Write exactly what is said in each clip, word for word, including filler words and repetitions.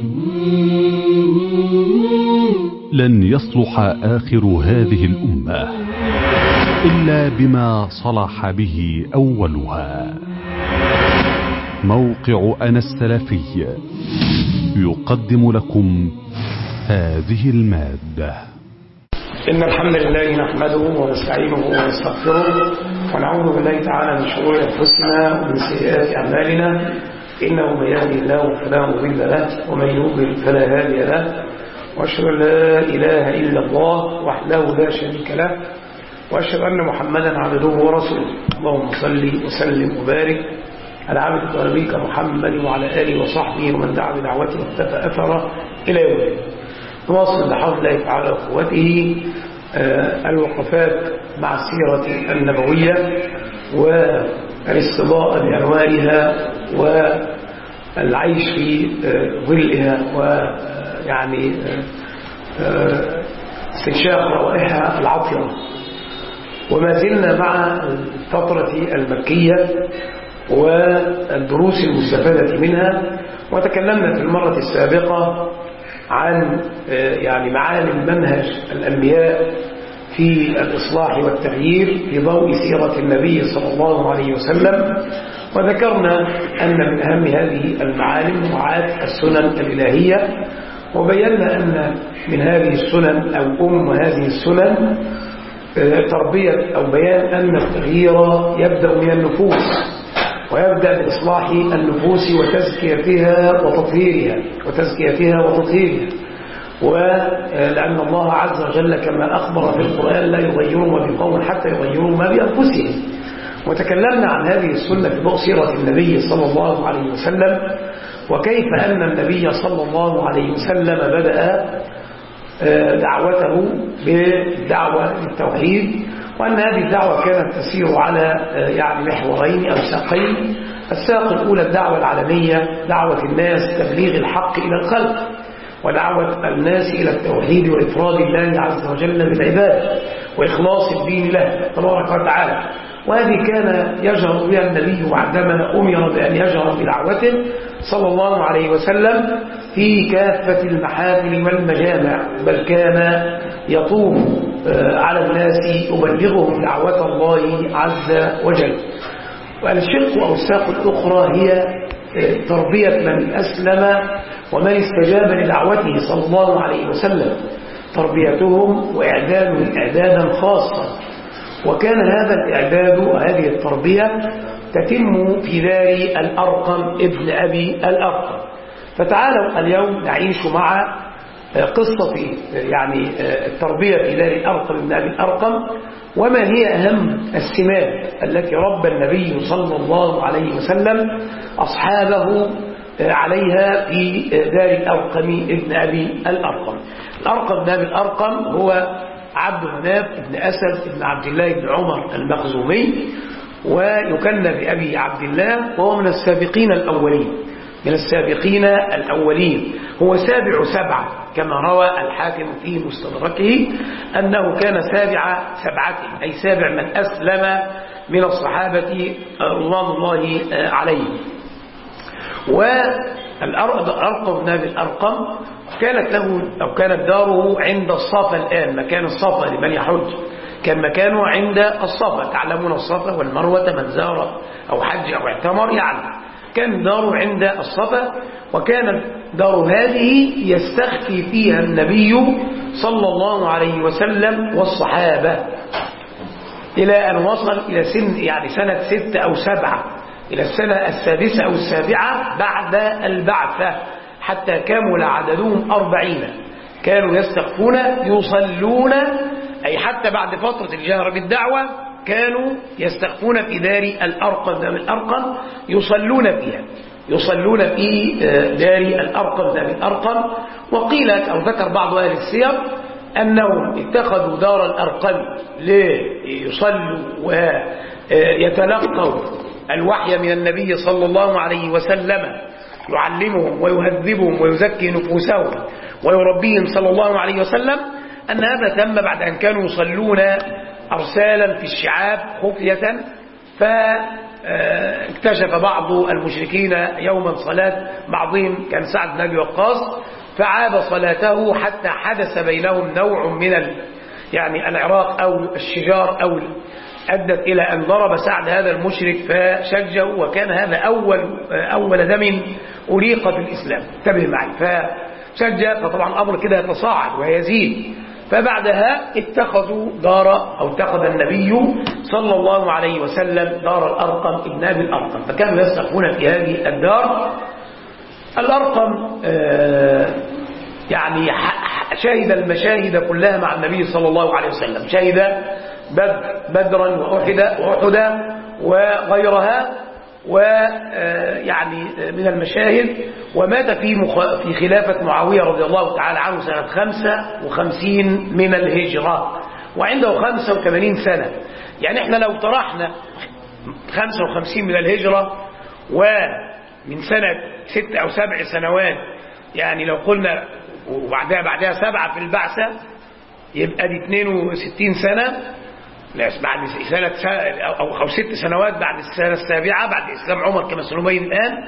لن يصلح آخر هذه الأمة إلا بما صلح به أولها. موقع أنا السلفي يقدم لكم هذه المادة. إن الحمد لله نحمده ونستعينه ونستغفره ونعوذ بالله تعالى من شرور أنفسنا ومن سيئات أعمالنا، إنه من يهدي الله فلا مضل له ومن يضلل فلا هادي له، وأشهد أن لا إله إلا الله وحده لا شريك له، وأشهد أن محمدا عبده ورسوله. اللهم صل وسلم وبارك على عبدك ونبيك محمد وعلى آله وصحبه ومن دعا بدعوته واقتفى أثره إلى يوم الدين. نواصل بحول الله تعالى وقوته الوقفات مع السيرة النبوية والاستضاء بأنوارها والعيش في ظلها ويعني استنشاق روائحها العطرة. وما زلنا مع الفترة المكية والدروس المستفادة منها، وتكلمنا في المرة السابقة عن يعني معالم منهج الأنبياء في الإصلاح والتغيير في ضوء سيرة النبي صلى الله عليه وسلم، وذكرنا أن من أهم هذه المعالم مراعاة السنن الإلهية، وبينا أن من هذه السنن أو أم هذه السنن تربية أو بيان أن التغيير يبدأ من النفوس، ويبدأ بإصلاح النفوس وتزكيتها وتطهيرها وتزكيتها وتطهيرها ولأن الله عز وجل كما أخبر في القرآن لا يغيرون ما بقوم حتى يغيروا ما بأنفسهم. وتكلمنا عن هذه السنة في ضوء سيرة النبي صلى الله عليه وسلم، وكيف أن النبي صلى الله عليه وسلم بدأ دعوته بالدعوة للتوحيد، وأن هذه الدعوة كانت تسير على يعني محورين أو ساقين. الساق الأولى الدعوة العالمية، دعوة الناس تبليغ الحق إلى الخلق، ودعوة الناس إلى التوحيد وإفراد الله عز وجل بالعبادة وإخلاص الدين له تبارك وتعالى. وهذه كان يجهر بها النبي بعدما أمر بأن يجهر بدعوته صلى الله عليه وسلم في كافة المحافل والمجامع، بل كان يطوف على الناس يبلغهم دعوة الله عز وجل. والشق أو الساق الأخرى هي تربية من أسلم ومن استجاب لدعوته صلى الله عليه وسلم، تربيتهم وإعدادهم إعدادا خاصا. وكان هذا الإعداد وهذه التربية تتم في دار الأرقم ابن أبي الأرقم. فتعالوا اليوم نعيش مع قصة يعني التربية في دار الأرقم ابن أبي الأرقم، وما هي أهم السمات التي ربى النبي صلى الله عليه وسلم أصحابه عليها في دار الأرقم ابن أبي الأرقم. الأرقم ابن أبي الأرقم هو عبد مناف بن أسد بن عبد الله بن عمر المخزومي، ويكنى بأبي عبد الله، وهو من السابقين الأولين من السابقين الأولين هو سابع سبعة كما روى الحاكم في مستدركه أنه كان سابع سبعة، أي سابع من أسلم من الصحابة رضوان الله عليهم. والأرقم بن أبي الأرقم كانت له أو كانت داره عند الصفا، الآن مكان الصفا لمن يحج كان مكانه عند الصفا، تعلمون الصفا والمروة من زار أو حج أو اعتمر يعني كان داره عند الصفا. وكانت دار هذه يستخفي فيها النبي صلى الله عليه وسلم والصحابة إلى أن وصل إلى سن يعني سنة ستة أو سبعة، إلى السنة السادسة أو السابعة بعد البعثة، حتى كمل عددهم أربعين. كانوا يستخفون يصلون، أي حتى بعد فترة الجهر بالدعوة كانوا يستخفون في دار الأرقم دار الأرقم يصلون فيها يصلون في دار الأرقم دار الأرقم. وقيل أو ذكر بعض أهل السير أنهم اتخذوا دار الأرقم ليصلوا ويتلقوا الوحي من النبي صلى الله عليه وسلم، يعلمهم ويهذبهم ويزكي نفوسهم ويربيهم صلى الله عليه وسلم. أن هذا تم بعد أن كانوا يصلون أرسالا في الشعاب خفية، اكتشف بعض المشركين يوما صلاة بعضهم كان سعد بن أبي وقاص فعاب صلاته حتى حدث بينهم نوع من ال يعني العراق أو الشجار أو أدت إلى أن ضرب سعد هذا المشرك فشجه، وكان هذا أول أول دم أريق في الإسلام. انتبه معي. فشجه، فطبعا الأمر كده يتصاعد ويزيد. فبعدها اتخذوا دار أو اتخذ النبي صلى الله عليه وسلم دار الأرقم ابن أبي الأرقم، فكانوا يسقون في هذه الدار. الأرقم آه يعني شهد المشاهد كلها مع النبي صلى الله عليه وسلم، شهد بدر بدرا وأحد وأحدا وغيرها، ويعني من المشاهد. ومات في في خلافة معاوية رضي الله تعالى عنه سنة خمسة وخمسين من الهجرة، وعنده خمسة وثمانين سنة. يعني احنا لو طرحنا خمسة وخمسين من الهجرة ومن سنة ست أو سبع سنوات، يعني لو قلنا وبعدها بعدها سبعة في البعثة، يبقى دي اثنين وستين سنة بعد سنة أو, أو ست سنوات بعد السنة السابعة بعد إسلام عمر كما سنبين الآن.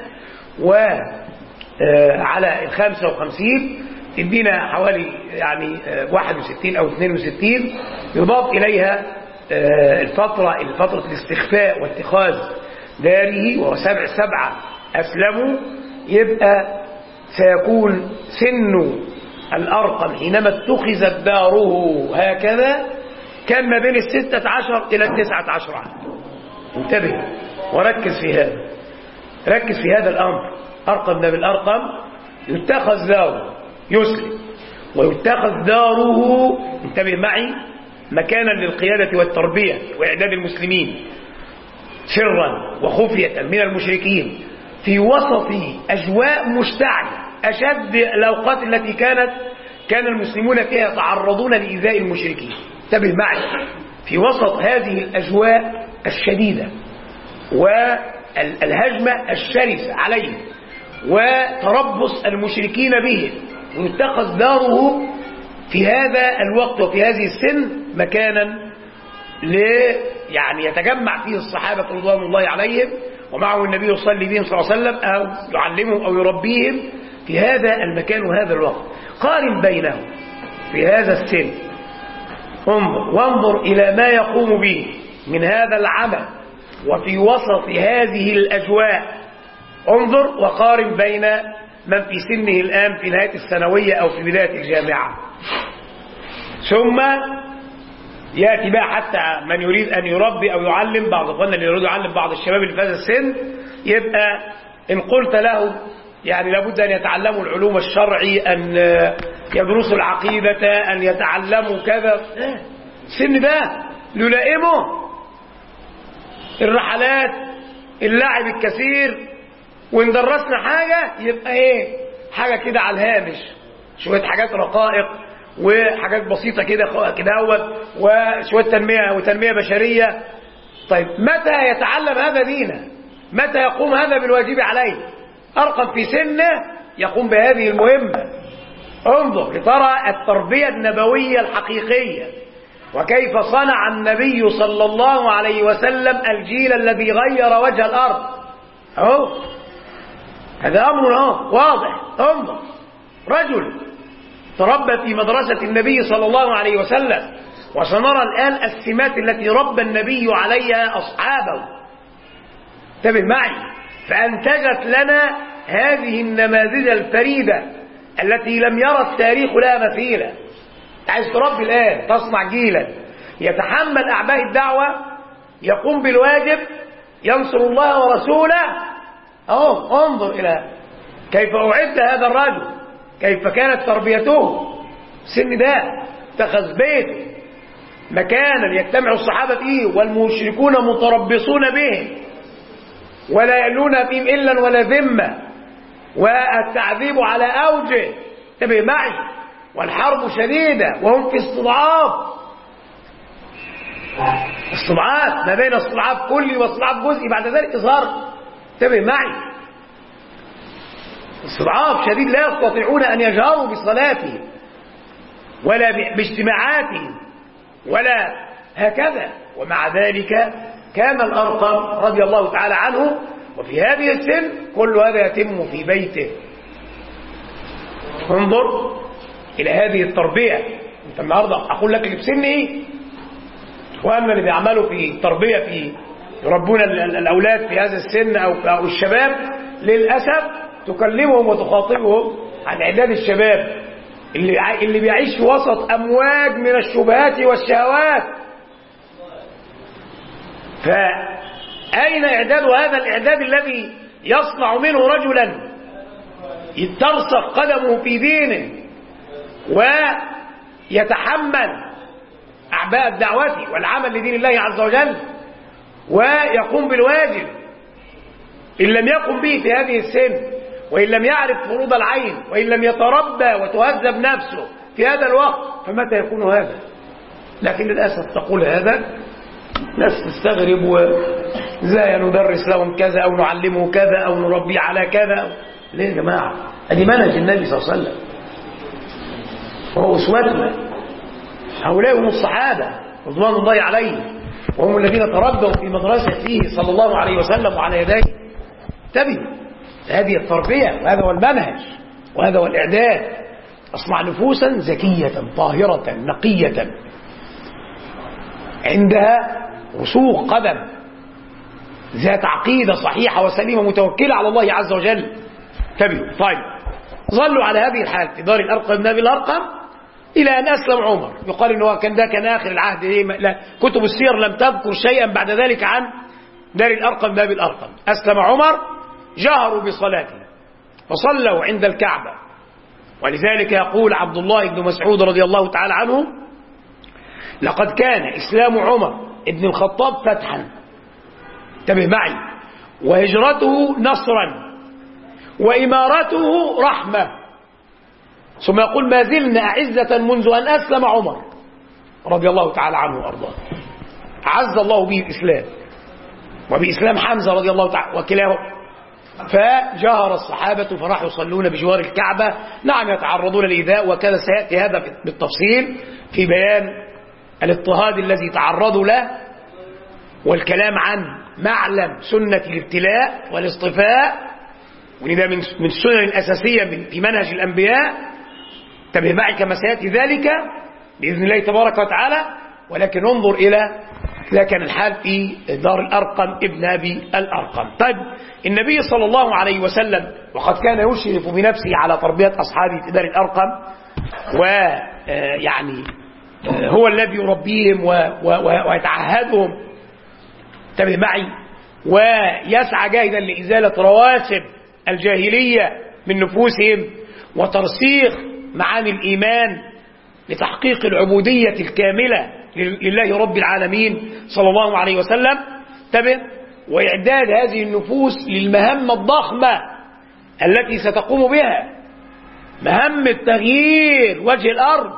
وعلى الخامسة وخمسين تدينا حوالي يعني واحد وستين أو اثنين وستين، يضاف إليها الفترة الفترة الاستخفاء واتخاذ داره، وهو سبع سبعة أسلموا، يبقى سيكون سن الأرقم حينما اتخذت داره هكذا كان ما بين الستة عشر إلى التسعة عشر عام. انتبه وركز في هذا، ركز في هذا الأمر. أرقم بن الأرقم يتخذ داره يسلم، ويتخذ داره، انتبه معي، مكانا للقيادة والتربية وإعداد المسلمين سرا وخفية من المشركين في وسط أجواء مشتعلة، أشد الأوقات التي كانت كان المسلمون فيها يتعرضون لإيذاء المشركين. انتبه معي، في وسط هذه الأجواء الشديدة والهجمة الشرسة عليهم وتربص المشركين به، ويتخذ داره في هذا الوقت وفي هذه السن مكانا ل يعني يتجمع فيه الصحابة رضوان الله عليهم، ومعه النبي يصلي بهم صلى الله عليه وسلم أو يعلمهم أو يربيهم في هذا المكان وهذا الوقت. قارن بينهم في هذا السن، انظر وانظر إلى ما يقوم به من هذا العمل وفي وسط هذه الأجواء. انظر وقارن بين من في سنه الآن في نهاية الثانوية أو في بداية الجامعة، ثم يأتي بقى حتى من يريد أن يربي أو يعلم، بعض أخواننا اللي يريد يعلم بعض الشباب اللي في هذا السن، يبقى إن قلت له يعني لابد أن يتعلموا العلوم الشرعي، أن يدرسوا العقيدة، أن يتعلموا كذا، السن ده يلائمه الرحلات، اللعب الكثير، وإن درسنا حاجة يبقى إيه حاجة كده على الهامش، شوية حاجات رقائق وحاجات بسيطة كده كده وشوية تنمية وتنمية بشرية. طيب متى يتعلم هذا دينه؟ متى يقوم هذا بالواجب عليه؟ أرقم في سنه يقوم بهذه المهمة. انظر لترى التربية النبوية الحقيقية، وكيف صنع النبي صلى الله عليه وسلم الجيل الذي غير وجه الأرض. اهو هذا أمر اهو واضح. انظر رجل تربى في مدرسة النبي صلى الله عليه وسلم، وسنرى الآن السمات التي ربى النبي عليها أصحابه. انتبه معي، فأنتجت لنا هذه النماذج الفريدة التي لم يرى التاريخ لها مثيلة. عايز تربي الآن، تصنع جيلا يتحمل أعباء الدعوة، يقوم بالواجب، ينصر الله ورسوله. أهو انظر إلى كيف أعد هذا الرجل، كيف كانت تربيته. سن ده اتخذ بيته مكانا يجتمع الصحابة فيه والمشركون متربصون به، ولا يألون فيهم إلا ولا ذمة، والتعذيب على أوجه. انتبه معي، والحرب شديدة وهم في استضعاف، استضعاف ما بين استضعاف كلي واستضعاف جزئي، بعد ذلك إظهار. انتبه معي، استضعاف شديد، لا يستطيعون أن يجهروا بصلاتهم ولا باجتماعاتهم ولا هكذا، ومع ذلك كان الأرقم رضي الله تعالى عنه وفي هذه السن كل هذا يتم في بيته. انظر إلى هذه التربية. أنت النهاردة أقول لك اللي في سن إيه؟ وأما اللي بيعملوا في التربية في يربون الأولاد في هذا السن أو الشباب للأسف تكلمهم وتخاطبهم عن إعداد الشباب اللي اللي بيعيش في وسط أمواج من الشبهات والشهوات. فأين إعداد هذا الإعداد الذي يصنع منه رجلا ترسخ قدمه في دينه ويتحمل أعباء الدعوة والعمل لدين الله عز وجل ويقوم بالواجب؟ إن لم يقم به في هذه السن، وإن لم يعرف فروض العين، وإن لم يتربى وتهذب نفسه في هذا الوقت، فمتى يكون هذا؟ لكن للأسف تقول هذا ناس تستغرب، وزي ندرس لهم كذا أو نعلمه كذا أو نربيه على كذا. ليه يا جماعة؟ أدي منهج النبي صلى الله عليه وسلم وهو أسوتنا. هؤلاء هم الصحابة رضوان الله عليهم، وهم الذين تربوا في مدرسته صلى الله عليه وسلم وعلى يديه. انتبهوا، هذه التربية وهذا هو المنهج وهذا هو الإعداد. أصنع نفوسا زكية طاهرة نقية عندها رسوخ قدم، ذات عقيدة صحيحة وسليمة متوكلة على الله عز وجل. انتبهوا. طيب، ظلوا على هذه الحال في دار الأرقم بن أبي الأرقم إلى أن أسلم عمر. يقال إنه كان ده كان آخر العهد. لا، كتب السير لم تذكر شيئا بعد ذلك عن دار الأرقم بن أبي الأرقم. أسلم عمر، جهروا بصلاته فصلوا عند الكعبة. ولذلك يقول عبد الله بن مسعود رضي الله تعالى عنه: لقد كان إسلام عمر ابن الخطاب فتحا، انتبه معي، وهجرته نصرا، وإمارته رحمة. ثم يقول: ما زلنا أعزة منذ أن أسلم عمر رضي الله تعالى عنه وأرضاه. أعز الله به الإسلام وبإسلام حمزة رضي الله تعالى وكلاهم. فجهر الصحابة فراحوا يصلون بجوار الكعبة. نعم، يتعرضون للإيذاء، وكذا سيأتي هذا بالتفصيل في بيان الاضطهاد الذي تعرضوا له، والكلام عن معلم سنة الابتلاء والاصطفاء، وده من من السنن الأساسية في منهج الأنبياء. انتبه معي كما سيأتي ذلك بإذن الله تبارك وتعالى. ولكن انظر إلى لا كان الحال في دار الأرقم ابن أبي الأرقم. طيب، النبي صلى الله عليه وسلم وقد كان يشرف بنفسه على تربية أصحابه في دار الأرقم، ويعني هو الذي يربيهم ويتعهدهم، انتبه معي، ويسعى جاهدا لإزالة رواسب الجاهلية من نفوسهم وترسيخ معاني الإيمان لتحقيق العبودية الكاملة لله رب العالمين صلى الله عليه وسلم. انتبه، وإعداد هذه النفوس للمهمة الضخمة التي ستقوم بها، مهمة تغيير وجه الأرض.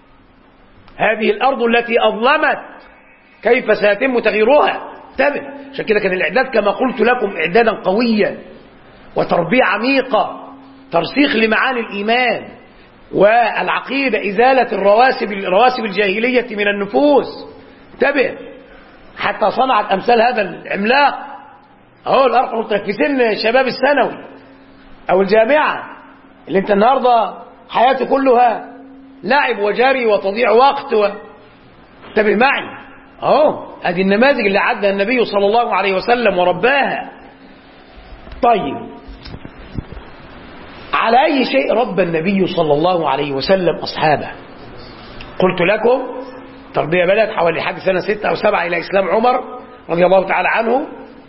هذه الأرض التي أظلمت كيف سيتم تغييرها؟ انتبه. عشان كده كان الإعداد كما قلت لكم إعدادا قويا وتربية عميقة، ترسيخ لمعاني الإيمان والعقيدة، إزالة الرواسب الرواسب الجاهلية من النفوس. انتبه، حتى صنعت أمثال هذا العملاق أهو الأرقم في سن شباب الثانوي أو الجامعة، اللي انت النهاردة حياته كلها لعب وجري وتضيع وقت و... انتبه معي اهو، هذه النماذج اللي عدها النبي صلى الله عليه وسلم ورباها. طيب، على أي شيء ربى النبي صلى الله عليه وسلم أصحابه؟ قلت لكم تربية بدأت حوالي حد سنة ستة أو سبعة إلى إسلام عمر رضي الله تعالى عنه،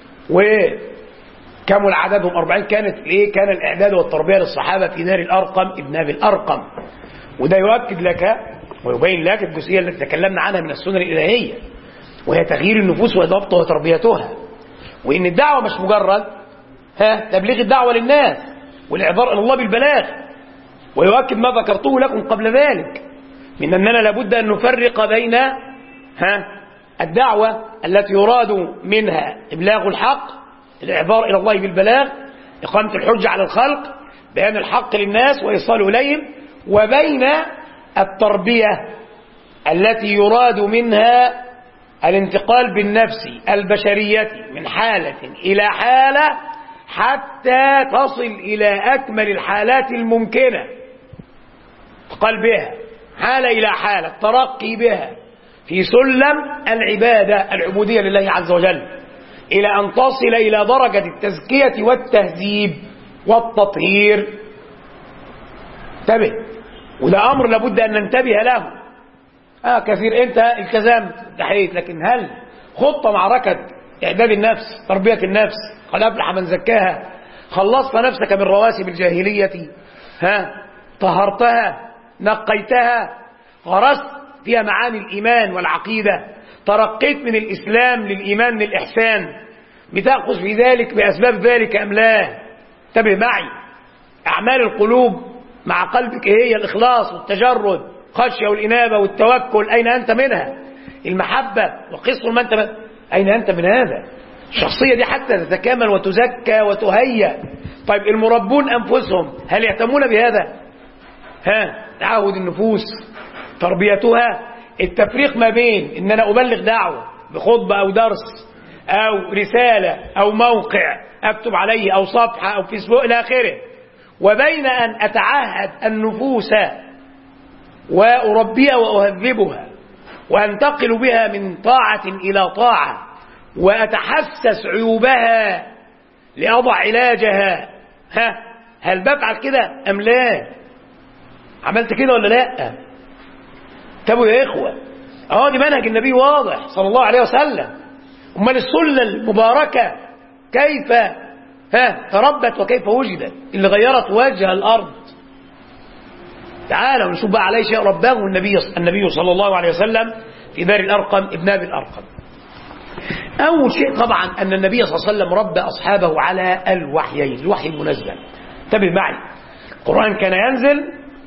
وكمل عددهم أربعين. كانت إيه؟ كان الإعداد والتربية للصحابة في دار الأرقم ابن أبي الأرقم. وده يؤكد لك ويبين لك الجزئية التي تكلمنا عنها من السنن الإلهية، وهي تغيير النفوس وإضافتها وتربيتها، وإن الدعوة مش مجرد ها تبليغ الدعوة للناس والإعذار إلى الله بالبلاغ. ويؤكد ما ذكرته لكم قبل ذلك من أننا لابد أن نفرق بين ها الدعوة التي يراد منها إبلاغ الحق، الإعذار إلى الله بالبلاغ، إقامة الحجة على الخلق، بيان الحق للناس وإيصاله إليهم، وبين التربية التي يراد منها الانتقال بالنفس البشرية من حالة إلى حالة حتى تصل إلى أكمل الحالات الممكنة، انتقال بها حالة إلى حالة، الترقي بها في سلم العبادة العبودية لله عز وجل، إلى أن تصل إلى درجة التزكية والتهذيب والتطهير. انتبه، وده أمر لابد أن ننتبه له. آه كثير أنت التزمت دحيت، لكن هل خطة معركة إعداد النفس، تربية النفس، قد أفلح من زكاها، خلصت نفسك من رواسب الجاهلية، ها طهرتها، نقيتها، غرست فيها معاني الإيمان والعقيدة، ترقيت من الإسلام للإيمان للإحسان، بتأخذ في ذلك بأسباب ذلك أم لا؟ انتبه معي، أعمال القلوب مع قلبك هي الإخلاص والتجرد، خشية والإنابة والتوكل، أين أنت منها؟ المحبة وقصر ما أنت من... أين أنت من هذا؟ الشخصية دي حتى تتكامل وتزكى وتهيأ. طيب المربون أنفسهم هل يهتمون بهذا؟ ها، تعهد النفوس، تربيتها، التفريق ما بين إن أنا أبلغ دعوة بخطبة أو درس أو رسالة أو موقع أكتب عليه أو صفحة أو فيسبوك إلى آخره، وبين أن أتعهد النفوس وأربيها وأهذبها وأنتقل بها من طاعة إلى طاعة وأتحسس عيوبها لأضع علاجها. ها، هل بفعل كده أم لا؟ عملت كده ولا لا؟ تابوا يا إخوة، أهو دي منهج النبي واضح صلى الله عليه وسلم. أمال السلة المباركة كيف ها تربت وكيف وجدت اللي غيرت وجه الأرض؟ تعالوا نشوف بقى عليه شيء رباه النبي النبي صلى الله عليه وسلم في دار الأرقم ابن أبي الأرقم. أول شيء طبعا أن النبي صلى الله عليه وسلم ربى أصحابه على الوحيين، الوحي المنزل. انتبه معي، القرآن كان ينزل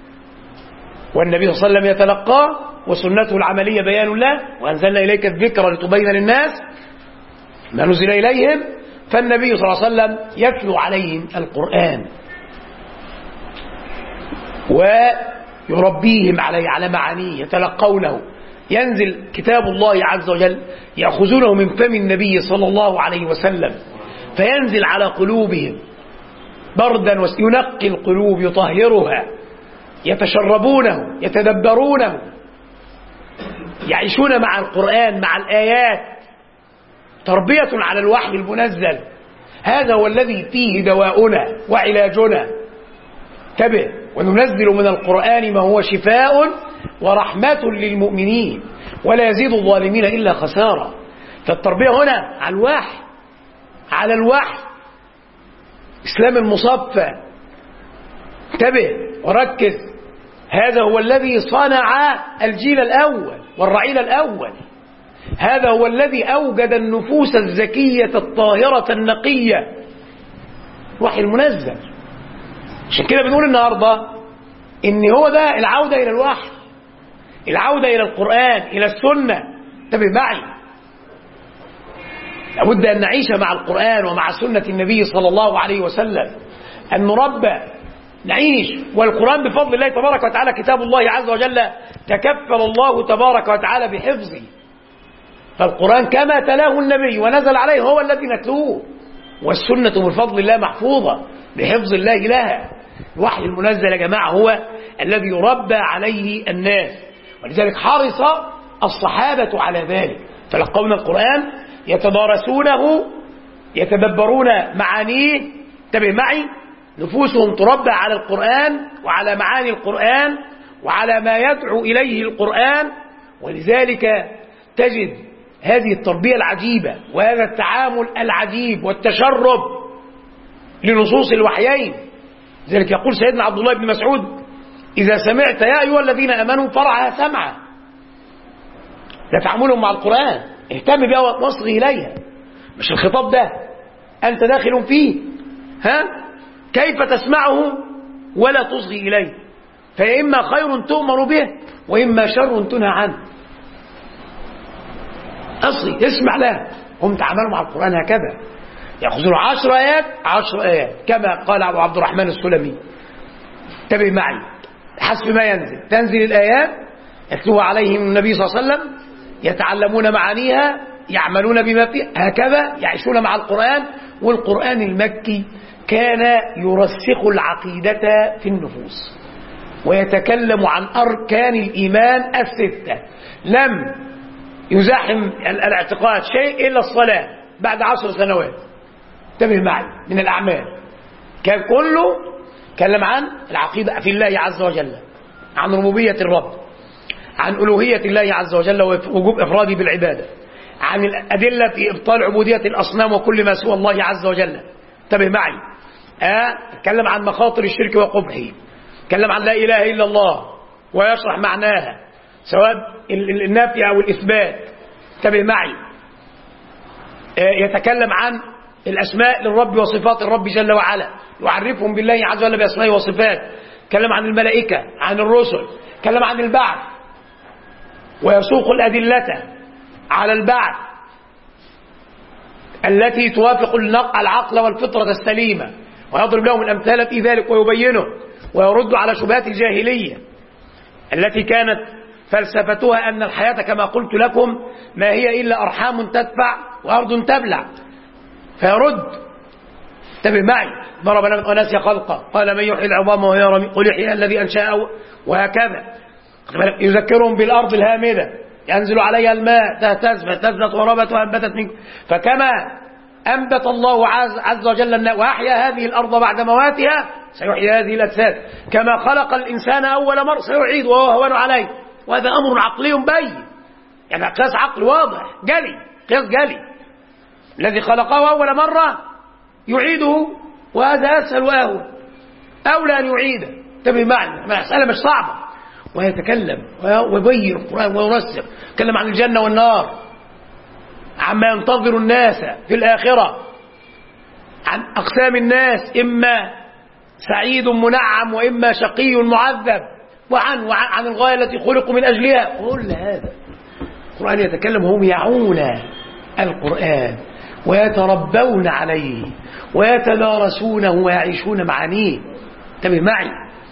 والنبي صلى الله عليه وسلم يتلقاه، وسنته العملية بيان له، وأنزلنا إليك الذكر لتبين للناس ما نزل إليهم. فالنبي صلى الله عليه وسلم يتلو عليهم القرآن ويربيهم عليه على معانيه، يتلقونه، ينزل كتاب الله عز وجل يأخذونه من فم النبي صلى الله عليه وسلم، فينزل على قلوبهم بردا وينقي القلوب يطهرها، يتشربونه يتدبرونه، يعيشون مع القرآن مع الآيات، تربية على الوحي المنزل. هذا هو الذي فيه دواؤنا وعلاجنا. انتبه، وننزل من القرآن ما هو شفاء ورحمة للمؤمنين ولا يزيد الظالمين إلا خسارة. فالتربية هنا على الوحي، على الوحي، إسلام المصفى. انتبه وركز، هذا هو الذي صنع الجيل الأول والرعيل الأول، هذا هو الذي أوجد النفوس الزكية الطاهرة النقية، الوحي المنزل. عشان كده بنقول النهاردة إن هو ده العودة إلى الوحي، العودة إلى القرآن، إلى السنة. انتبه معي، لابد أن نعيش مع القرآن ومع سنة النبي صلى الله عليه وسلم، أن نربى نعيش. والقرآن بفضل الله تبارك وتعالى كتاب الله عز وجل تكفل الله تبارك وتعالى بحفظه. فالقرآن كما تلاه النبي ونزل عليه هو الذي نتلوه، والسنة بفضل الله محفوظة بحفظ الله لها. الوحي المنزل يا جماعة هو الذي يربى عليه الناس، ولذلك حرص الصحابة على ذلك، تلقون القرآن يتدارسونه يتدبرون معانيه. انتبه معي، نفوسهم تربى على القرآن وعلى معاني القرآن وعلى ما يدعو إليه القرآن. ولذلك تجد هذه التربية العجيبة وهذا التعامل العجيب والتشرب لنصوص الوحيين. لذلك يقول سيدنا عبد الله بن مسعود: إذا سمعت يا أيها الذين آمنوا فرعها سمعا. ده تعاملهم مع القرآن، اهتم بها واصغي إليها، مش الخطاب ده أنت داخل فيه، ها كيف تسمعه ولا تصغي إليه، فإما خير تؤمر به وإما شر تنهى عنه. أصغي، اسمع له. هم تعاملوا مع القرآن هكذا، يأخذون عشر آيات عشر آيات كما قال أبو عبد الرحمن السلمي. انتبه معي، حسب ما ينزل تنزل الآيات يتلوها عليهم النبي صلى الله عليه وسلم، يتعلمون معانيها، يعملون بما فيه، هكذا يعيشون مع القرآن. والقرآن المكي كان يرسخ العقيدة في النفوس ويتكلم عن أركان الإيمان الستة. لم يزاحم الاعتقاد شيء إلا الصلاة بعد عشر سنوات، انتبه معي، من الأعمال كان كله تكلم عن العقيدة في الله عز وجل، عن ربوبية الرب، عن ألوهية الله عز وجل ووجوب إفراده بالعبادة، عن الأدلة في إبطال عبودية الأصنام وكل ما سوى الله عز وجل، انتبه معي. آه تكلم عن مخاطر الشرك وقبحه، تكلم عن لا إله إلا الله ويشرح معناها سواء النفي أو الإثبات، انتبه معي. آه يتكلم عن الأسماء للرب وصفات الرب جل وعلا، يعرفهم بالله عز وجل بأسمائه وصفات، تكلم عن الملائكة، عن الرسل، تكلم عن البعث ويسوق الأدلة على البعث التي توافق العقل والفطرة السليمة، ويضرب لهم الأمثال في ذلك ويبينه، ويرد على شبهات الجاهلية التي كانت فلسفتها أن الحياة كما قلت لكم ما هي إلا أرحام تدفع وأرض تبلع، فيرد. انتبه معي. ضرب لنا ونسي خلقه، قال من يحيي العظام وهي رميم، قل يحيي الذي أنشأه، وهكذا. يذكرهم بالأرض الهامدة ينزل عليها الماء تهتز فتزت وربت وأنبتت منه، فكما أنبت الله عز وجل وأحيا هذه الأرض بعد مواتها سيحيي هذه الأجساد، كما خلق الإنسان أول مرة سيعيد وهو هون عليه. وهذا أمر عقلي بين، يعني قياس عقل واضح جلي، قياس جلي. الذي خلقه أول مرة يعيده، وهذا أسهل وأهون، أولى أن يعيده. انتبه معنا، مسألة مش صعبة. ويتكلم ويبين القرآن ويرسخ، يتكلم عن الجنة والنار، عما ينتظر الناس في الآخرة، عن أقسام الناس، إما سعيد منعم وإما شقي معذب، وعن, وعن عن الغاية التي خلقوا من أجلها. كل هذا القرآن يتكلم، هم يعون القرآن ويتربون عليه ويتدارسونه ويعيشون معانيه، انتبه معي،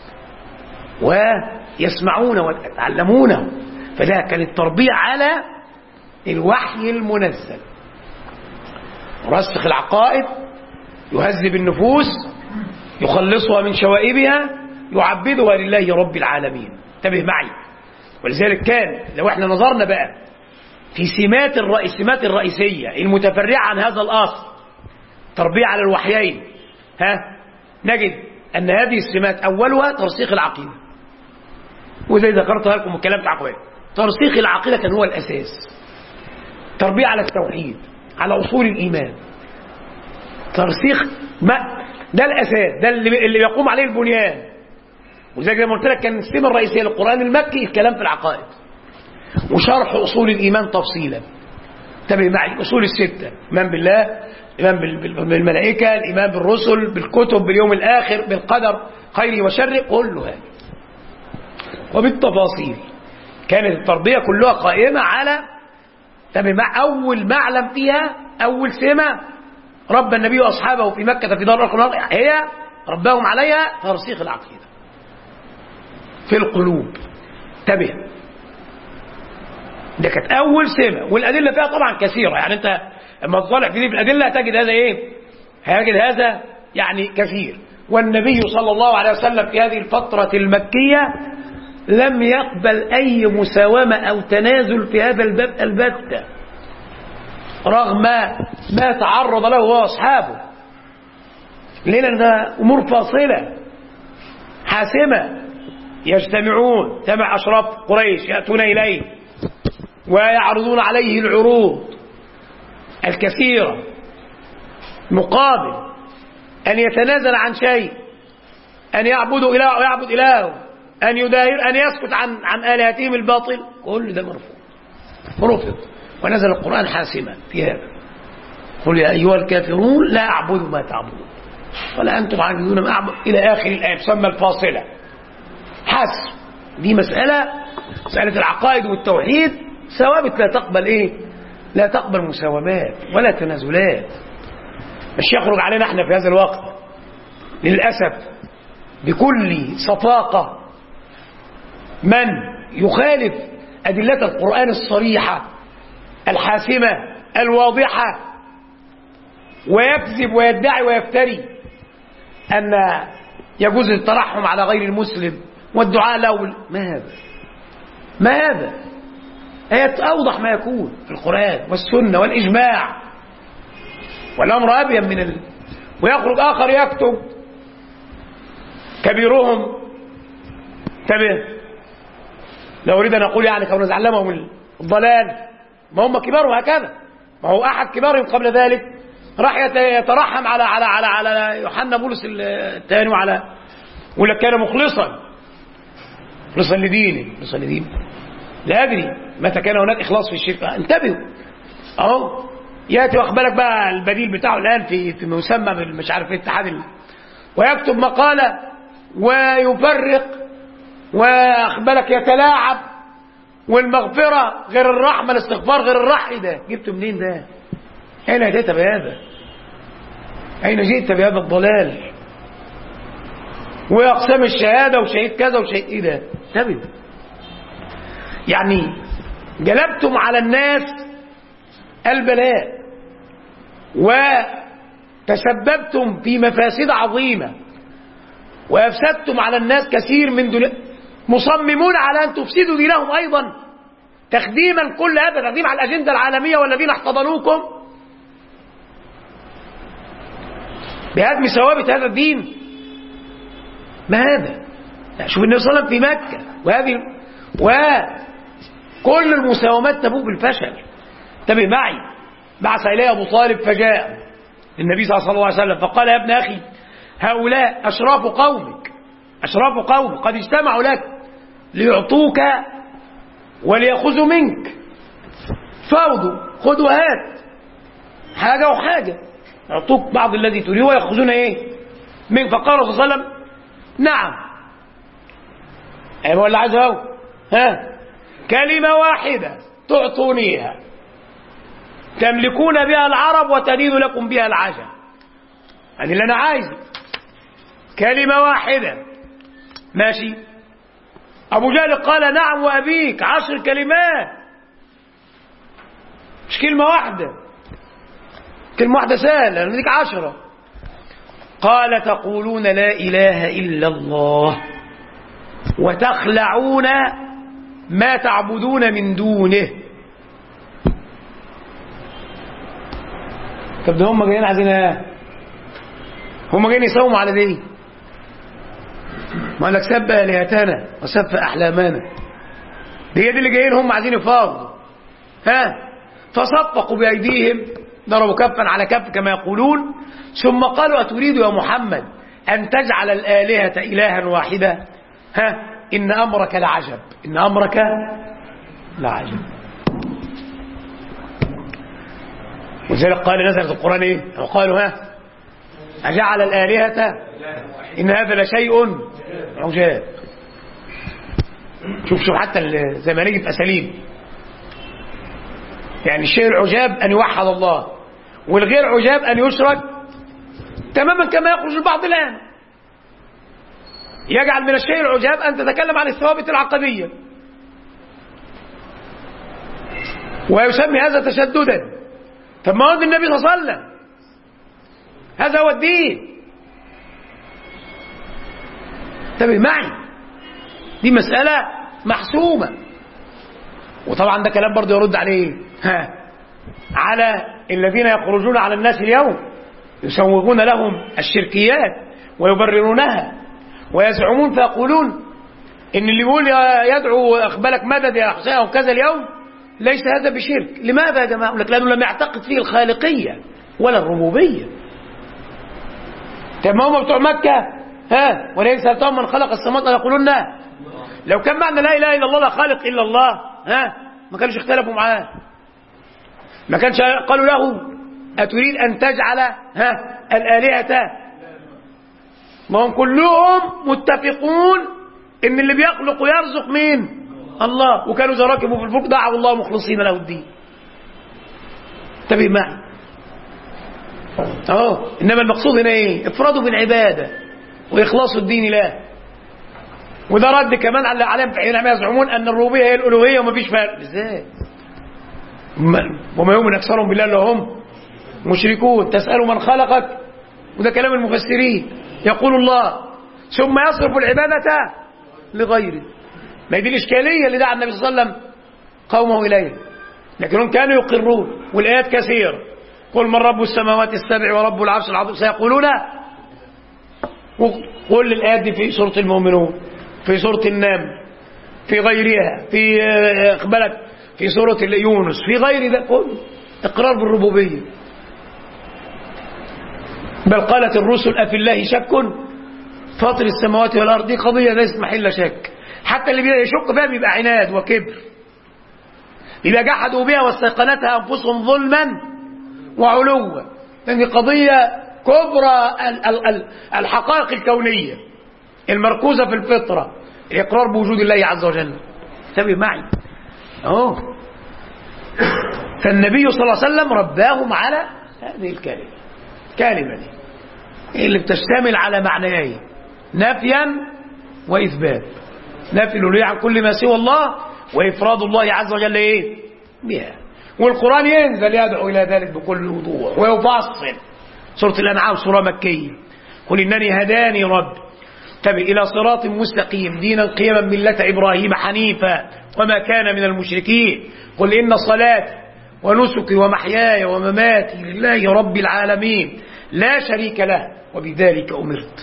ويسمعون ويتعلمونه. فده كانت التربية على الوحي المنزل، رسخ العقائد، يهذب النفوس، يخلصها من شوائبها، يعبدها لله رب العالمين. انتبه معي. ولذلك كان لو احنا نظرنا بقى في سمات السمات الرئيسية المتفرعة عن هذا الأصل، تربية على الوحيين، ها نجد أن هذه السمات أولها ترسيخ العقيدة، وزي ذكرتها لكم الكلام في عقوبة. ترسيخ العقيدة كان هو الأساس، تربية على التوحيد، على أصول الإيمان، ترسيخ ما ده الأساس، ده اللي, اللي يقوم عليه البنيان. وزي ما قلت لك كان السمة الرئيسية للقرآن المكي الكلام في العقائد وشرح أصول الإيمان تفصيلا. انتبه معي، الأصول الستة: الإيمان بالله، الإيمان بالملائكة، الإيمان بالرسل، بالكتب، باليوم الآخر، بالقدر خيره وشره، كلها وبالتفاصيل. كانت التربية كلها قائمة على انتبه مع أول معلم فيها، أول سمة رب النبي وأصحابه في مكة في دار القرآن هي ربهم عليها ترسيخ العقيدة في القلوب. انتبه، ده كانت أول سمة، والأدلة فيها طبعا كثيرة. يعني أنت لما تطالع في الأدلة تجد هذا إيه؟ هيجد هذا يعني كثير. والنبي صلى الله عليه وسلم في هذه الفترة المكية لم يقبل أي مساومة أو تنازل في هذا الباب البتة، رغم ما تعرض له هو وأصحابه، لأن ده أمور فاصلة حاسمة. يجتمعون تبع أشراف قريش يأتون إليه ويعرضون عليه العروض الكثيرة مقابل أن يتنازل عن شيء، أن يعبدوا إله ويعبد إله، أن يداهر، أن يسكت عن عن آلهتهم الباطل، كل ده مرفوض رفض. ونزل القرآن حاسما في هذا: قل يا أيها الكافرون لا أعبد ما تعبدون ولا أنتم عابدون ما أعبد، إلى آخر الآية تسمى الفاصلة. حسب دي مسألة مسألة العقائد والتوحيد ثوابت لا تقبل إيه؟ لا تقبل مساومات ولا تنازلات. مش يخرج علينا احنا في هذا الوقت للأسف بكل صفاقة من يخالف أدلة القرآن الصريحة الحاسمة الواضحة، ويكذب ويدعي ويفتري أن يجوز الترحم على غير المسلم والدعاء له. ما هذا؟ ما هذا؟ آيات أوضح ما يكون في القرآن والسنة والإجماع، والأمر أبين من ال... ويخرج آخر يكتب كبيرهم. انتبه، لو أريد أن أقول يعني كون نعلمهم الضلال، ما هم كبارهم هكذا. ما هو أحد كبارهم قبل ذلك راح يترحم على على على على يوحنا بولس الثاني، وعلى ولا كان مخلصا مخلصا لدينه مخلصا لدينه لا أدري متى كان هناك إخلاص في الشرك. انتبهوا أهو يأتي وأخبرك بقى البديل بتاعه الآن في في مسمى مش عارف الاتحاد ال... ويكتب مقالة ويفرق وأخبرك يتلاعب، والمغفرة غير الرحمة، الاستغفار غير الرحمة. ده جبته منين ده؟ أين جئت بهذا؟ أين جئت بهذا الضلال؟ وأقسام الشهادة وشهيد كذا وشهيد إيه ده؟ انتبهوا، يعني جلبتم على الناس البلاء وتسببتم في مفاسد عظيمة وأفسدتم على الناس كثير من دون، مصممون على أن تفسدوا دينهم أيضا تخديما كل هذا، تخديم على الأجندة العالمية والذين احتضنوكم بهدم ثوابت هذا الدين. ما هذا؟ شوف النبي صلى الله عليه وسلم في مكة وهذه وكل المساومات تبوء بالفشل. انتبه معي، بعث إليه أبو طالب فجاء النبي صلى الله عليه وسلم فقال: يا ابن أخي، هؤلاء أشراف قومك أشراف قوم قد اجتمعوا لك ليعطوك وليأخذوا منك، فاوضوا خذوا هات حاجة وحاجة، يعطوك بعض الذي تريد ويأخذون ايه من. فقال صلى الله عليه وسلم: نعم. ايوه، ولا عايز اهو ها كلمة واحدة تعطونيها تملكون بها العرب وتدين لكم بها العجم، يعني اللي انا عايزه كلمة واحدة. ماشي. ابو جهل قال: نعم وابيك، عشر كلمات، مش كلمة واحدة، كلمة واحدة سهلة، نديك عشرة. قال: تقولون لا إله إلا الله وتخلعون ما تعبدون من دونه. طب ده هم جايين عايزين ايه؟ هم جايين يساوموا على دي؟ ما لك سب آلهتنا وسب أحلامنا، دي هي دي اللي جايين هم عايزين يفاوضوا. ها فصفقوا بأيديهم، ضربوا كفا على كف كما يقولون، ثم قالوا: أتريد يا محمد أن تجعل الآلهة إلها واحدة؟ ها إن أمرك لعجب، إن أمرك لعجب. وذلك قال نزلت القرآن إيه؟ وقالوا: ها أجعل الآلهة إن هذا لشيء عجاب. شوف شوف حتى زي ما نيجي في أساليب، يعني الشيء العجاب أن يوحد الله، والغير عجاب أن يشرك، تماما كما يخرج البعض الآن يجعل من الشيء العجاب أن تتكلم عن الثوابت العقدية ويسمي هذا تشددا. طب ما هو النبي صلى الله عليه وسلم، هذا هو الدين. انتبه معي، دي مسألة محسومة. وطبعا ده كلام برضه يرد عليه ها على الذين يخرجون على الناس اليوم يسوغون لهم الشركيات ويبررونها ويزعمون فيقولون ان اللي يقول يدعو اخبالك مدد يا حسين او كذا اليوم ليس هذا بشرك. لماذا يا جماعه؟ يقول لك لانه لم يعتقد فيه الخالقيه ولا الربوبيه. طب ما هم بتوع مكه ها ولئن سالتهم من خلق السماوات ليقولون لو كان معنى لا اله الا الله لا خالق الا الله ها ما كانش اختلفوا معاه، ما كانش قالوا له أتريد أن تجعل ها الآلهة. ما هم كلهم متفقون إن اللي بيخلق ويرزق مين؟ الله. وكانوا إذا ركبوا في الفلك دعوا الله مخلصين له الدين. انتبه معي أهو. إنما المقصود هنا إيه؟ إفراده بالعبادة وإخلاص الدين له. وده رد كمان على عليهم حينما يزعمون أن الربوبية هي الألوهية وما فيش فرق. إزاي؟ وما يؤمن أكثرهم بالله إلا هم مشركون. تسأل من خلقك، وده كلام المفسرين، يقول الله ثم يصرف العبادة لغيره. ما دي الإشكالية اللي دعا النبي صلى الله عليه وسلم قومه إليه، لكنهم كانوا يقرون. والآيات كثيرة، قل من رب السماوات السبع ورب العرش العظيم سيقولون. وكل الآيات دي في سورة المؤمنون، في سورة النمل، في غيرها، في اقبلت في سورة يونس، في غير ده كله إقرار بالربوبية. بل قالت الرسل أفي الله شك فاطر السماوات والأرض. دي قضية ليست محل شك، حتى اللي يشك فيها بيبقى عناد وكبر، إذا جحدوا بها واستيقنتها أنفسهم ظلما وعلوا. لأن قضية كبرى الحقائق الكونية المركوزة في الفطرة، الإقرار بوجود الله عز وجل. انتبه معي أهو. فالنبي صلى الله عليه وسلم رباهم على هذه الكلمة، كلمة دي اللي بتشتمل على معنيين: نفيا وإثبات. نفي الألوهية عن كل ما سوى الله، وإفراد الله عز وجل إيه بها. والقرآن ينزل يدعو إلى ذلك بكل وضوح ويفصل. سورة الأنعام سورة مكية. قل إنني هداني رب تبع إلى صراط مستقيم دينا قيما ملة إبراهيم حنيفا وما كان من المشركين. قل إن صلاتي ونسكي ومحياي ومماتي لله رب العالمين لا شريك له وبذلك أمرت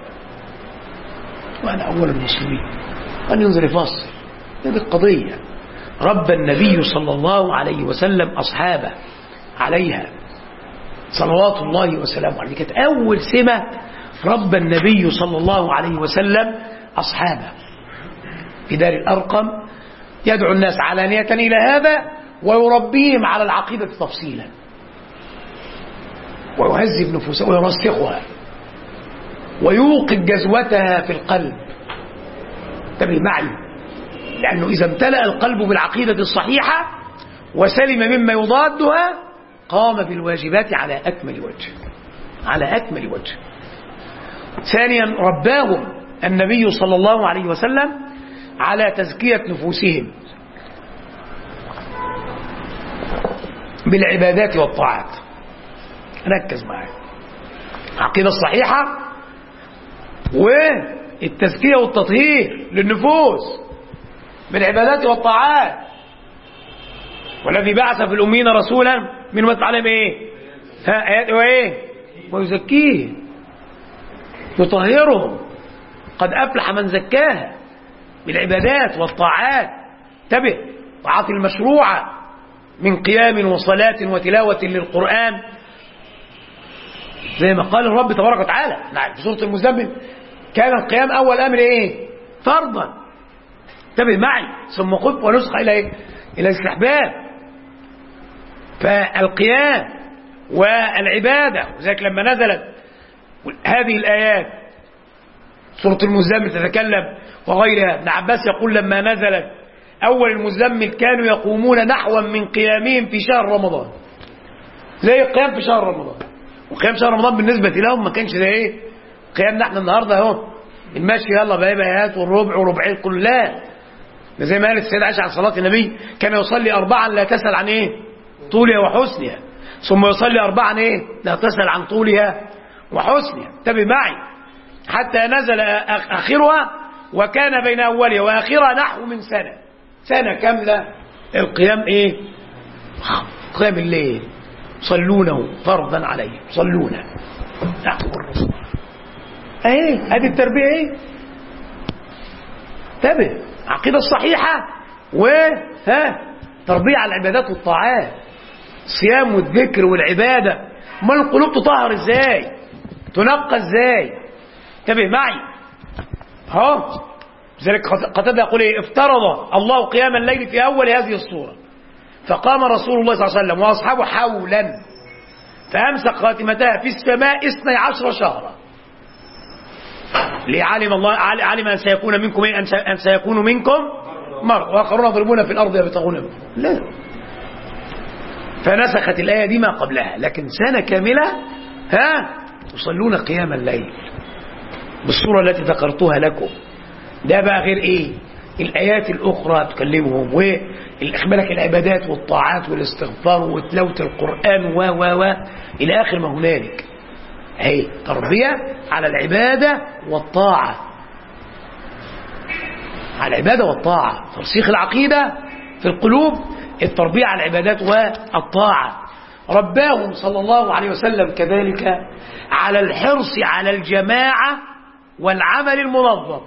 وأنا أول المسلمين. أن ينزل يفصل هذه القضية. رب النبي صلى الله عليه وسلم أصحابه عليها صلوات الله وسلامه عليه. كانت أول سمة رب النبي صلى الله عليه وسلم أصحابه في دار الأرقم، يدعو الناس علانية إلى هذا ويربيهم على العقيدة تفصيلا ويهذب نفوسها ويرسخها ويوقد جزوتها في القلب. انتبه معي، لأنه إذا امتلأ القلب بالعقيدة الصحيحة وسلم مما يضادها قام بالواجبات على أكمل وجه على أكمل وجه. ثانيا رباهم النبي صلى الله عليه وسلم على تزكية نفوسهم بالعبادات والطاعات. ركز معي، العقيدة الصحيحة والتزكية والتطهير للنفوس بالعبادات والطاعات. والذي بعث في الأمين رسولا من وتعلم ايه ها آيات وايه ويزكيهم يطهرهم. قد أفلح من زكاها بالعبادات والطاعات. انتبه، طاعات المشروعة من قيام وصلاة وتلاوة للقرآن زي ما قال الرب تبارك وتعالى في سورة المزمل كان القيام أول أمر ايه فرضا. انتبه معي، ثم قف ونسخ إلى ايه إلى الاستحباب. فالقيام والعبادة، وذلك لما نزلت هذه الآيات سورة المزمل تتكلم وغيرها. ابن عباس يقول لما نزلت أول المزمل كانوا يقومون نحوا من قيامهم في شهر رمضان، زي القيام في شهر رمضان. وقيام شهر رمضان بالنسبة لهم ما كانش زي ايه قيامنا احنا النهارده اهو المشي يلا بقى بيات والربع وربعين كل لا. زي ما قالت السيدة عائشة عن صلاة النبي كان يصلي أربعا لا تسأل عن ايه طولها وحسنها، ثم يصلي أربعا ايه لا تسأل عن طولها وحسنها. انتبه معي، حتى نزل آخرها وكان بين أولها وآخرها نحو من سنة سنة كاملة. القيام ايه قيام الليل صلونه فرضا عليه صلونه نحو الرسول. ايه هذه التربية ايه. انتبه، عقيدة الصحيحة وها تربية على العبادات والطاعات، الصيام والذكر والعبادة. ما القلوب تطهر ازاي تنقى ازاي. انتبه معي ها. لذلك قتادة يقول ايه افترض الله قيام الليل في اول هذه الصورة فقام رسول الله صلى الله عليه وسلم واصحابه حولا فامسك خاتمتها في السماء اثني عشر شهرا لعلم الله علم ان سيكون منكم ايه ان سيكون منكم مرض واخرون يضربون في الارض يبتغون لا. فنسخت الايه دي ما قبلها، لكن سنه كامله ها يصلون قيام الليل بالصوره التي ذكرتها لكم. ده بقى غير ايه الآيات الأخرى تكلمهم، والإخبارك العبادات والطاعات والاستغفار وتلاوة القرآن و و و إلى آخر ما هنالك. هي تربية على العبادة والطاعة، على العبادة والطاعة، ترسيخ العقيدة في القلوب، التربية على العبادات والطاعة. رباهم صلى الله عليه وسلم كذلك على الحرص على الجماعة والعمل المنظم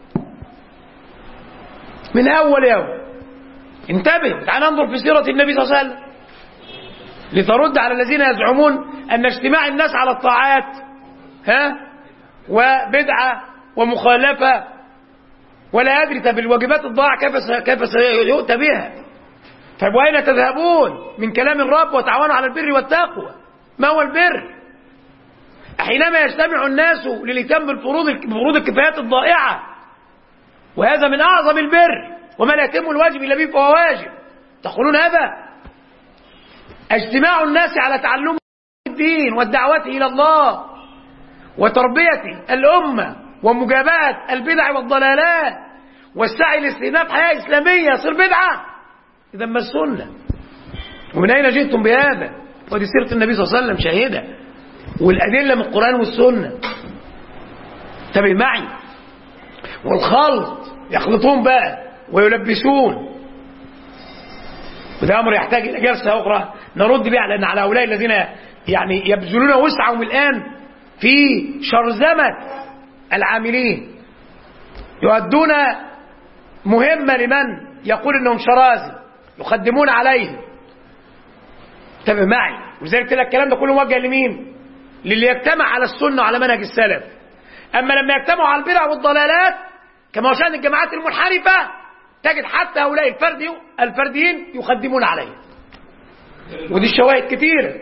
من أول يوم. انتبه، تعال ننظر في سيرة النبي صلى الله عليه وسلم لترد على الذين يزعمون أن اجتماع الناس على الطاعات ها وبدعة ومخالفة، ولا يدري بالواجبات الضاع كيف كيف سيؤتى بها. طيب وأين تذهبون من كلام الرب وتعاونوا على البر والتقوى؟ ما هو البر؟ حينما يجتمع الناس للإتيان بالفروض بفروض الكفايات الضائعة، وهذا من أعظم البر، وما لا يتم الواجب إلا به فهو واجب. تقولون هذا؟ اجتماع الناس على تعلم الدين والدعوة إلى الله وتربية الأمة ومجابهة البدع والضلالات والسعي لاستئناف حياة إسلامية يصير بدعة؟ إذا ما السنة؟ ومن أين جئتم بهذا؟ ودي سيرة النبي صلى الله عليه وسلم شاهدة، والأدلة من القرآن والسنة. انتبه معي. والخلط يخلطون بقى ويلبسون، وده أمر يحتاج إلى جلسة أخرى نرد بها، لأن على هؤلاء الذين يعني يبذلون وسعهم الآن في شرذمة العاملين يؤدون مهمة لمن يقول إنهم شراذم يخدمون عليه. انتبه معي. ولذلك تلاقي الكلام ده كله موجه لمين؟ للي يجتمع على السنة وعلى منهج السلف. أما لما يجتمعوا على البدع والضلالات كما هو شأن الجماعات المنحرفة، تجد حتى هؤلاء الفردي الفرديين يخدمون عليه، ودي الشواهد كتيرة.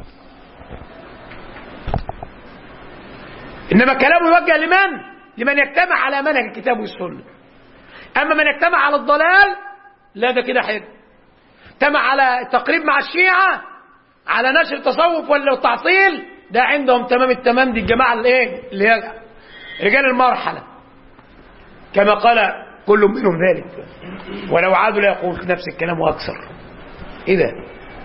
إنما كلامه يوجه لمن؟ لمن يجتمع على منهج الكتاب والسنة. أما من يجتمع على الضلال لا، ده كده حلو. اجتمع على التقريب مع الشيعة، على نشر التصوف ولا التعطيل، ده عندهم تمام التمام. دي الجماعة الايه اللي هي رجال المرحلة، كما قال كل منهم ذلك، ولو عادوا لا يقول نفس الكلام واكثر. ايه ده؟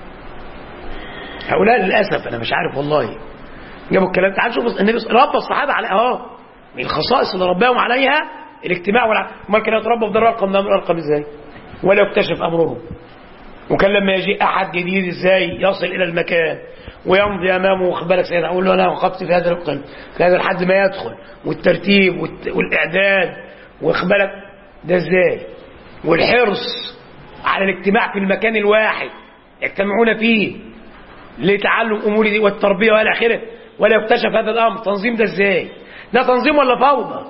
هؤلاء للاسف انا مش عارف والله جابوا الكلام. تعال شوف النبي ربى الصحابه على اهو من الخصائص اللي رباهم عليها الاجتماع والع... ما كان يتربى في دار الارقم، ده الارقم ازاي؟ ولا يكتشف امرهم. وكان لما يجي احد جديد ازاي يصل الى المكان ويمضي امامه، واخد بالك سيدنا اقول له انا وقفت في هذا القلب في هذا لحد ما يدخل، والترتيب والت... والاعداد، واخد بالك ده ازاي، والحرص على الاجتماع في المكان الواحد يجتمعون فيه لتعلم امور دي والتربيه والى اخره، ولا يكتشف هذا الامر. تنظيم ده ازاي؟ ده تنظيم ولا فوضى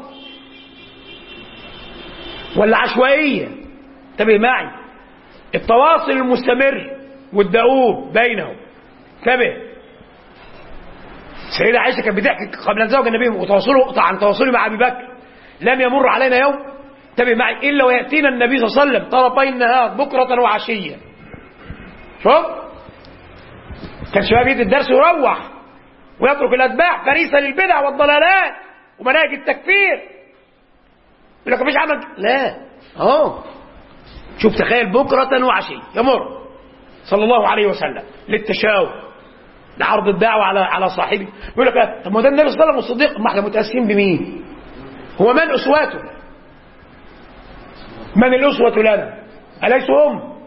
ولا عشوائيه؟ انتبه معي. التواصل المستمر والدؤوب بينهم. انتبه. سيدة عائشة كانت بتحكي قبل ان زوج النبي وتواصله عن تواصله مع ابي بكر، لم يمر علينا يوم انتبه معي الا وياتينا النبي صلى الله عليه وسلم طرفي النهار بكره وعشيه. شوف كان شباب يدي الدرس ويروح ويترك الاتباع فريسه للبدع والضلالات ومناهج التكفير. يقول لك مفيش عمل، لا اهو شوف تخيل بكره وعشيه يمر صلى الله عليه وسلم للتشاور لعرض الدعوه على على صاحبه. يقول لك طب ما ده النبي صلى الله عليه وسلم والصديق، ما احنا متاسسين بمين؟ هو من اسوته؟ من الاسوه لنا؟ اليسوا هم؟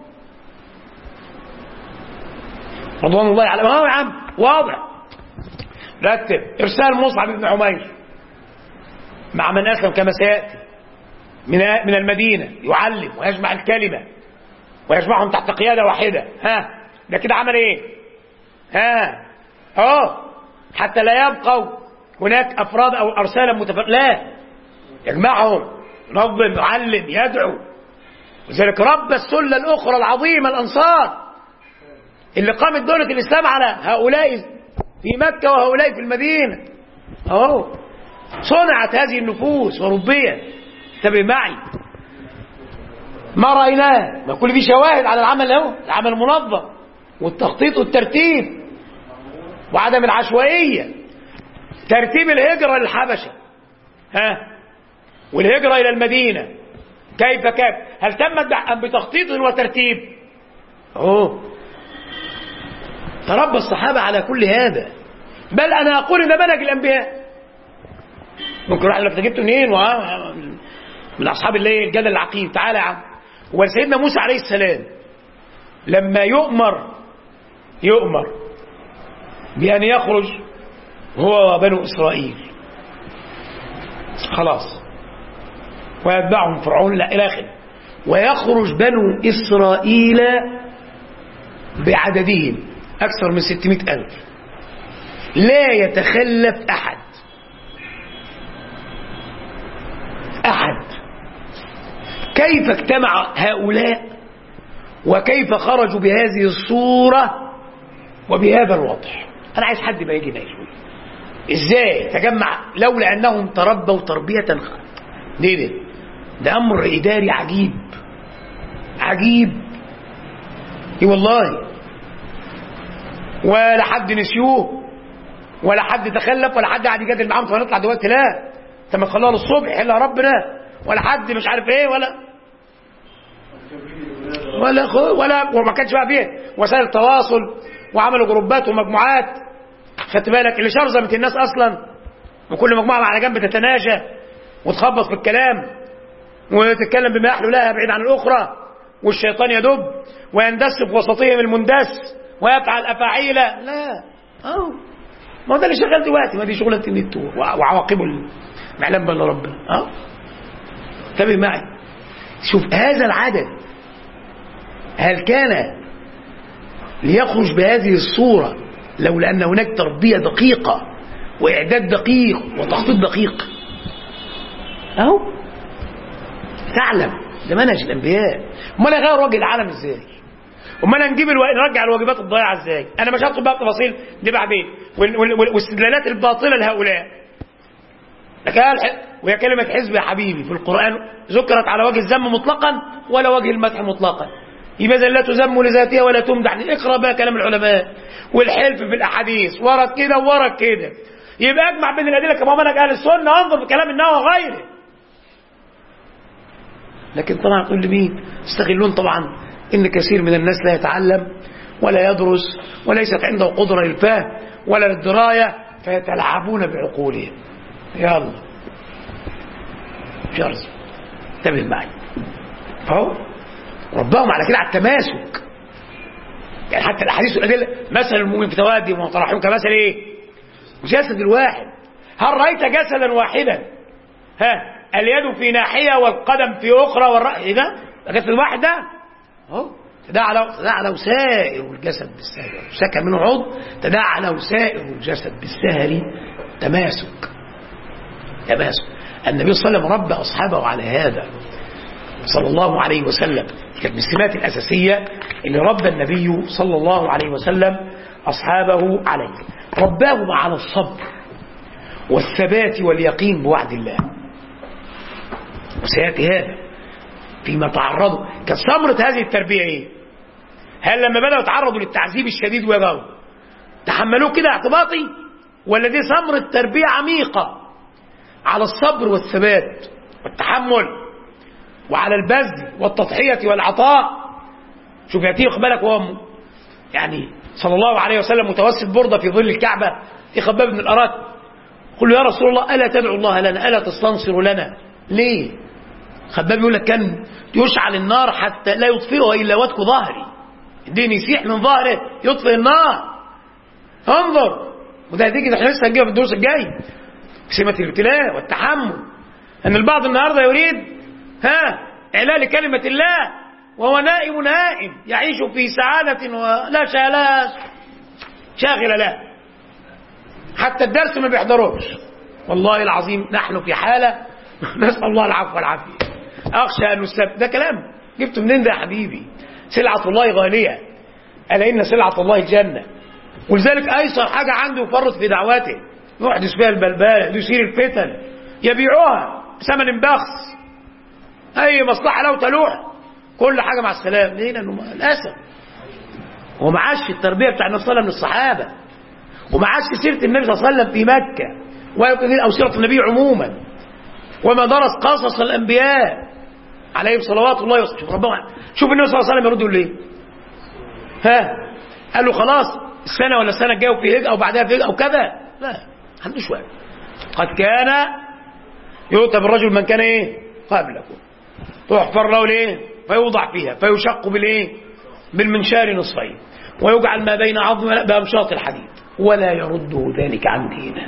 رضوان الله عليهم. اه يا عم واضح. رتب ارسال مصعب بن عمير مع من اسلم كما سياتي من من المدينه يعلم ويجمع الكلمه ويجمعهم تحت قياده واحده. ها ده كده عمل ايه؟ ها اه حتى لا يبقوا هناك افراد او ارسالا متفرقه، لا يجمعهم ينظم يعلم يدعو. لذلك رب السله الاخرى العظيمه الانصار اللي قامت دولة الإسلام على هؤلاء في مكة وهؤلاء في المدينة. أهو صنعت هذه النفوس وربيت. انتبه معي. ما رأيناه، ما كل دي شواهد على العمل اهو، العمل المنظم والتخطيط والترتيب وعدم العشوائية. ترتيب الهجرة للحبشة ها والهجرة إلى المدينة كيف كيف هل تمت أم بتخطيط وترتيب؟ أوه تربى الصحابة على كل هذا. بل أنا أقول إن منهج الأنبياء. ممكن واحد لك جبته منين؟ من أصحاب الليل الجدل العقيم. تعالى يا عم. وسيدنا موسى عليه السلام لما يؤمر يؤمر بأن يخرج هو وبنو إسرائيل خلاص ويتبعهم فرعون لا إلى آخره، ويخرج بنو إسرائيل بعددهم أكثر من ستمائة ألف لا يتخلف أحد أحد. كيف اجتمع هؤلاء وكيف خرجوا بهذه الصورة وبهذا الوضع؟ أنا عايز حد ما يجي يناقشني إزاي تجمع لولا أنهم تربوا تربية ليه ده؟ ده أمر إداري عجيب عجيب إيه والله. ولا حد نسيوه ولا حد تخلف ولا حد قاعد يجادل معاهم فهنطلع دلوقتي لا انت ما تخلوها للصبح الا ربنا ولا حد مش عارف ايه ولا ولا خو ولا وما كانش بقى فيه وسائل التواصل وعملوا جروبات ومجموعات. خدت بالك اللي شرذمت الناس اصلا وكل مجموعه على جنب تتناجى وتخبط في الكلام وتتكلم بما يحلو لها بعيد عن الاخرى والشيطان يدب ويندس في وسطهم المندس ويفعل افاعيل. لا اه ما ده اللي شغال دلوقتي، ما دي شغله النت وعواقبه ما يعلم بالله ربنا. اه انتبه معي. شوف هذا العدد هل كان ليخرج بهذه الصورة لولا أن هناك تربية دقيقة وإعداد دقيق وتخطيط دقيق؟ أهو تعلم ده منهج الأنبياء. امال نغير وجه العالم ازاي؟ امال نجيب الو... نرجع الواجبات الضائعة ازاي؟ أنا مش هدخل بقى تفاصيل دي بعدين وال... وال... والاستدلالات الباطلة لهؤلاء. لكن وهي كلمة حزب يا حبيبي في القرآن ذكرت على وجه الذم مطلقا ولا وجه المدح مطلقا. يبقى لا تذم لذاتها ولا تمدح. اقرا بقى كلام العلماء والحلف في الاحاديث ورد كده وورد كده. يبقى اجمع بين الادله كما منهج اهل السنه انظر في كلام النووي وغيره. لكن طبعا تقول لمين؟ يستغلون طبعا ان كثير من الناس لا يتعلم ولا يدرس وليست عنده قدره للفهم ولا للدرايه فيتلاعبون بعقولهم. يلا جرس انتبه معي. فهو ربهم على كده على التماسك. يعني حتى الاحاديث والادله مثل المؤمن في توادي وتراحم كمثل ايه؟ جسد الواحد. هل رايت جسدا واحدا ها اليد في ناحيه والقدم في اخرى والراس ده جسد واحد ده اهو تداعى له تداعى له سائر الجسد بالسهل. سكن منه عضو تداعى له سائر الجسد بالسهل. تماسك تماسك. النبي صلى الله عليه وسلم ربى اصحابه على هذا صلى الله عليه وسلم. كانت من السمات الأساسية اللي ربى النبي صلى الله عليه وسلم أصحابه عليه. رباهم على الصبر والثبات واليقين بوعد الله. وسيأتي هذا فيما تعرضوا. كانت ثمرة هذه التربية ايه؟ هل لما بدأوا يتعرضوا للتعذيب الشديد ويجاوا تحملوه كده اعتباطي ولا دي ثمرة تربية عميقة على الصبر والثبات والتحمل وعلى البذل والتضحية والعطاء؟ شوف يأتيه قبلك وهو يعني صلى الله عليه وسلم متوسد بردة في ظل الكعبة في خباب بن الأرات. قل له يا رسول الله ألا تدعو الله لنا ألا تستنصر لنا؟ ليه؟ خباب يقول لك كان يشعل النار حتى لا يطفئها إلا وتك ظهري. الدين يسيح من ظهره يطفئ النار. انظر وده هتيجي احنا لسه هنجيبها في الدروس الجاي سمة الابتلاء والتحمل. أن البعض النهارده يريد ها إعلاء كلمة الله وهو نائم نائم يعيش في سعادة ولا شغلة شاغلة له حتى الدرس ما بيحضروش. والله العظيم نحن في حالة نسأل الله العفو والعافية. أخشى أن نستبدل. ده كلام جبته منين ده يا حبيبي؟ سلعة الله غالية ألا إن سلعة الله الجنة. ولذلك أيسر حاجة عنده يفرط في دعواته يحدث فيها البلبالة يثير الفتن يبيعوها بثمن بخس أي مصلحة لو تلوح كل حاجة مع السلام. ليه؟ لأنه للأسف هو ما عاش في التربية بتاع النبي صلى الله عليه وسلم من الصحابة وما عاش في سيرة النبي صلى الله عليه وسلم في مكة أو سيرة النبي عموما وما درس قصص الأنبياء عليهم صلوات الله وسلم. شوف ربنا، شوف النبي صلى الله عليه وسلم يرد له ايه؟ ها قال له خلاص السنه ولا السنه الجايه في هجره او بعدها في هجره او كذا؟ لا ما عندوش وقت. قد كان يؤتى بالرجل من كان ايه قبلكم تحفر له الايه فيوضع فيها فيشق بالايه بالمنشار نصفين ويجعل ما بين عظم بامشاط الحديد ولا يرده ذلك عن دينه.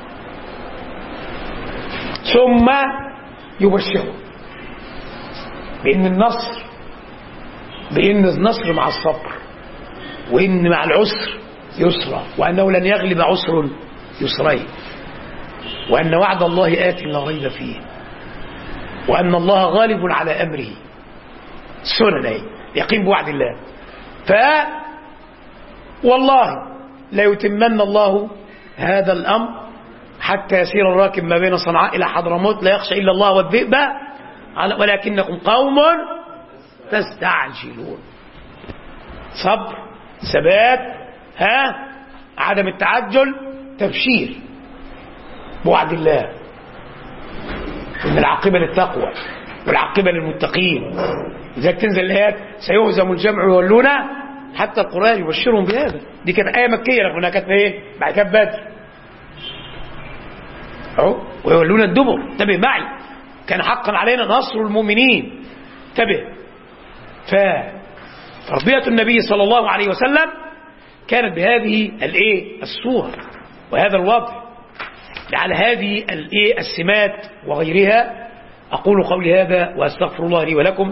ثم يبشره بان النصر بان النصر مع الصبر، وان مع العسر يسرا، وانه لن يغلب عسر يسرين، وان وعد الله آت لا ريب فيه، وان الله غالب على امره. السنن اهي يقين بوعد الله. ف والله لا يتمن الله هذا الامر حتى يسير الراكب ما بين صنعاء الى حضرموت لا يخشى الا الله والذئب ولكنكم قوم تستعجلون. صبر، ثبات، ها عدم التعجل، تبشير بوعد الله ان العاقبه للتقوى والعاقبه للمتقين. لذلك تنزل الايات سيهزم الجمع ويولون حتى القرآن يبشرهم بهذا. دي كانت آية مكية رغم انها كانت ايه بعد كده بدر اهو ويولون الدبر. انتبه معي، كان حقا علينا نصر المؤمنين. انتبه. فتربية النبي صلى الله عليه وسلم كانت بهذه الايه الصورة وهذا الوضع على هذه الايه السمات وغيرها. اقول قولي هذا واستغفر الله لي ولكم.